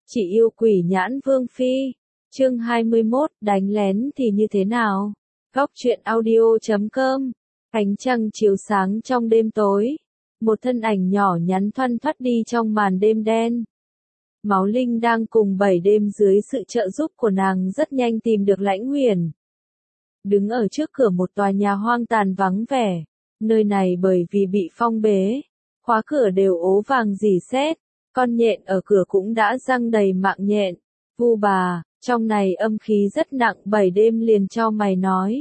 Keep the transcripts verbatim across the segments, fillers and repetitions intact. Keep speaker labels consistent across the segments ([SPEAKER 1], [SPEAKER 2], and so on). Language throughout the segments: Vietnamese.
[SPEAKER 1] Chị yêu quỷ nhãn vương phi. Chương hai mươi mốt, đánh lén thì như thế nào? Góc truyện audio chấm com. Ánh trăng chiếu sáng trong đêm tối. Một thân ảnh nhỏ nhắn thoăn thoắt đi trong màn đêm đen. Máu Linh đang cùng bảy đêm dưới sự trợ giúp của nàng rất nhanh tìm được Lãnh Huyền. Đứng ở trước cửa một tòa nhà hoang tàn vắng vẻ. Nơi này bởi vì bị phong bế, khóa cửa đều ố vàng rỉ sét, con nhện ở cửa cũng đã răng đầy mạng nhện. Vu bà, trong này âm khí rất nặng, bảy đêm liền cho mày nói.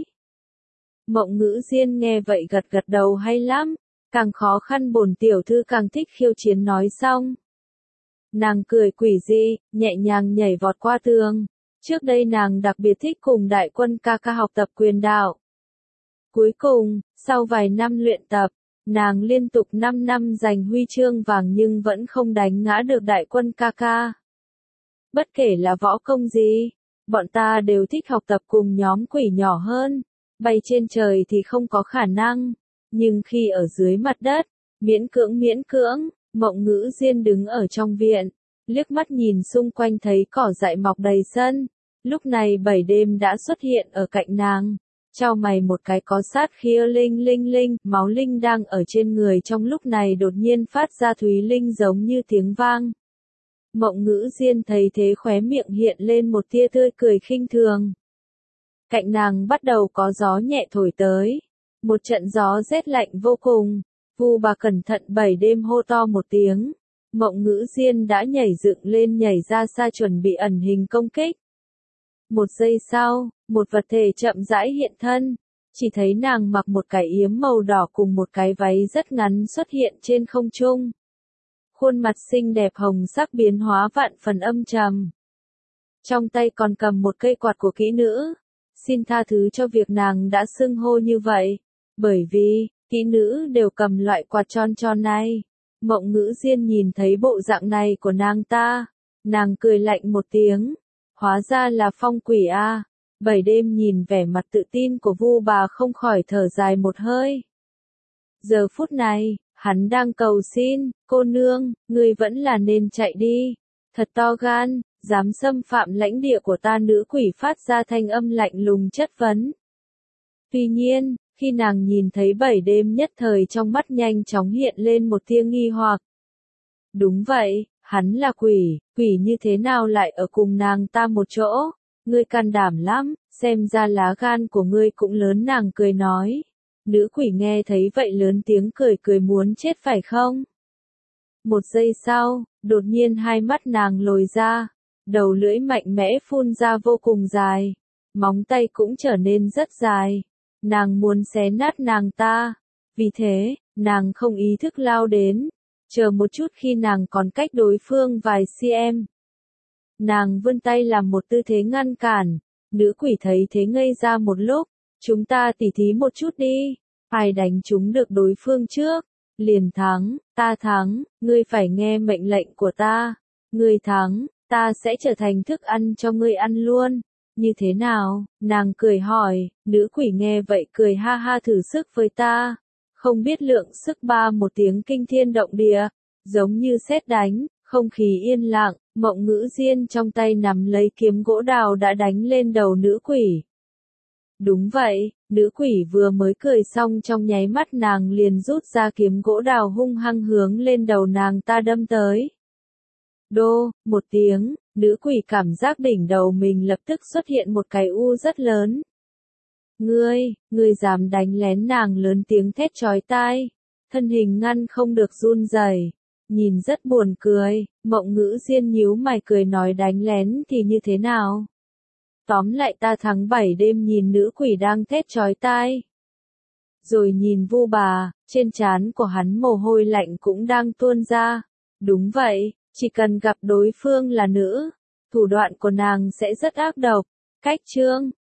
[SPEAKER 1] Mộng Ngữ Diên nghe vậy gật gật đầu, hay lắm, càng khó khăn bổn tiểu thư càng thích khiêu chiến. Nói xong, nàng cười quỷ dị, nhẹ nhàng nhảy vọt qua tường. Trước đây nàng đặc biệt thích cùng đại quân ca ca học tập quyền đạo. Cuối cùng, sau vài năm luyện tập, nàng liên tục năm năm giành huy chương vàng nhưng vẫn không đánh ngã được đại quân ca ca. Bất kể là võ công gì, bọn ta đều thích học tập cùng nhóm quỷ nhỏ hơn. Bay trên trời thì không có khả năng, nhưng khi ở dưới mặt đất, miễn cưỡng miễn cưỡng. Mộng Ngữ Diên đứng ở trong viện, liếc mắt nhìn xung quanh thấy cỏ dại mọc đầy sân. Lúc này bảy đêm đã xuất hiện ở cạnh nàng. Chau mày một cái có sát khí, linh linh linh, máu linh đang ở trên người trong lúc này đột nhiên phát ra thúy linh giống như tiếng vang. Mộng Ngữ Diên thấy thế khóe miệng hiện lên một tia tươi cười khinh thường. Cạnh nàng bắt đầu có gió nhẹ thổi tới, một trận gió rét lạnh vô cùng. Vu bà cẩn thận, bảy đêm hô to một tiếng. Mộng Ngữ Diên đã nhảy dựng lên, nhảy ra xa chuẩn bị ẩn hình công kích. Một giây sau, một vật thể chậm rãi hiện thân, chỉ thấy nàng mặc một cái yếm màu đỏ cùng một cái váy rất ngắn xuất hiện trên không trung. Khuôn mặt xinh đẹp hồng sắc biến hóa vạn phần âm trầm. Trong tay còn cầm một cây quạt của kỹ nữ. Xin tha thứ cho việc nàng đã xưng hô như vậy, bởi vì, kỹ nữ đều cầm loại quạt tròn tròn này. Mộng Ngữ Diên nhìn thấy bộ dạng này của nàng ta, nàng cười lạnh một tiếng. Hóa ra là phong quỷ a. À. Bảy đêm nhìn vẻ mặt tự tin của Vu bà không khỏi thở dài một hơi. Giờ phút này, hắn đang cầu xin, cô nương, ngươi vẫn là nên chạy đi. Thật to gan, dám xâm phạm lãnh địa của ta. Nữ quỷ phát ra thanh âm lạnh lùng chất vấn. Tuy nhiên, khi nàng nhìn thấy bảy đêm nhất thời trong mắt nhanh chóng hiện lên một tia nghi hoặc. Đúng vậy, hắn là quỷ, quỷ như thế nào lại ở cùng nàng ta một chỗ? Ngươi can đảm lắm, xem ra lá gan của ngươi cũng lớn. Nàng cười nói. Nữ quỷ nghe thấy vậy lớn tiếng cười cười, muốn chết phải không? Một giây sau, đột nhiên hai mắt nàng lồi ra, đầu lưỡi mạnh mẽ phun ra vô cùng dài, móng tay cũng trở nên rất dài. Nàng muốn xé nát nàng ta, vì thế, nàng không ý thức lao đến. Chờ một chút, khi nàng còn cách đối phương vài cm, nàng vươn tay làm một tư thế ngăn cản. Nữ quỷ thấy thế ngây ra một lúc. Chúng ta tỉ thí một chút đi, ai đánh trúng được đối phương trước, liền thắng. Ta thắng, ngươi phải nghe mệnh lệnh của ta. Ngươi thắng, ta sẽ trở thành thức ăn cho ngươi ăn luôn. Như thế nào? Nàng cười hỏi. Nữ quỷ nghe vậy cười ha ha, thử sức với ta. Không biết lượng sức. Ba một tiếng kinh thiên động địa, giống như sét đánh, không khí yên lặng. Mộng Ngữ Diên trong tay nắm lấy kiếm gỗ đào đã đánh lên đầu nữ quỷ. Đúng vậy, nữ quỷ vừa mới cười xong trong nháy mắt nàng liền rút ra kiếm gỗ đào hung hăng hướng lên đầu nàng ta đâm tới. Đô, một tiếng, nữ quỷ cảm giác đỉnh đầu mình lập tức xuất hiện một cái u rất lớn. Ngươi, ngươi dám đánh lén? Nàng lớn tiếng thét chói tai, thân hình ngăn không được run rẩy, nhìn rất buồn cười. Mộng Ngữ Diên nhíu mày cười nói, đánh lén thì như thế nào? Tóm lại ta thắng. Bảy đêm nhìn nữ quỷ đang thét chói tai, rồi nhìn Vu bà, trên trán của hắn mồ hôi lạnh cũng đang tuôn ra. Đúng vậy, chỉ cần gặp đối phương là nữ, thủ đoạn của nàng sẽ rất ác độc. Cách chương,